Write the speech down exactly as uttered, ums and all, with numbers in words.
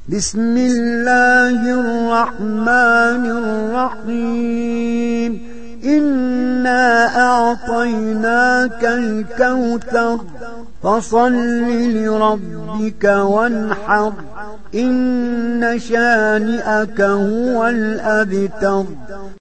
بسم الله الرحمن الرحيم إنا أعطيناك الكوثر فصل لربك وانحر إن شانئك هو الأبتر.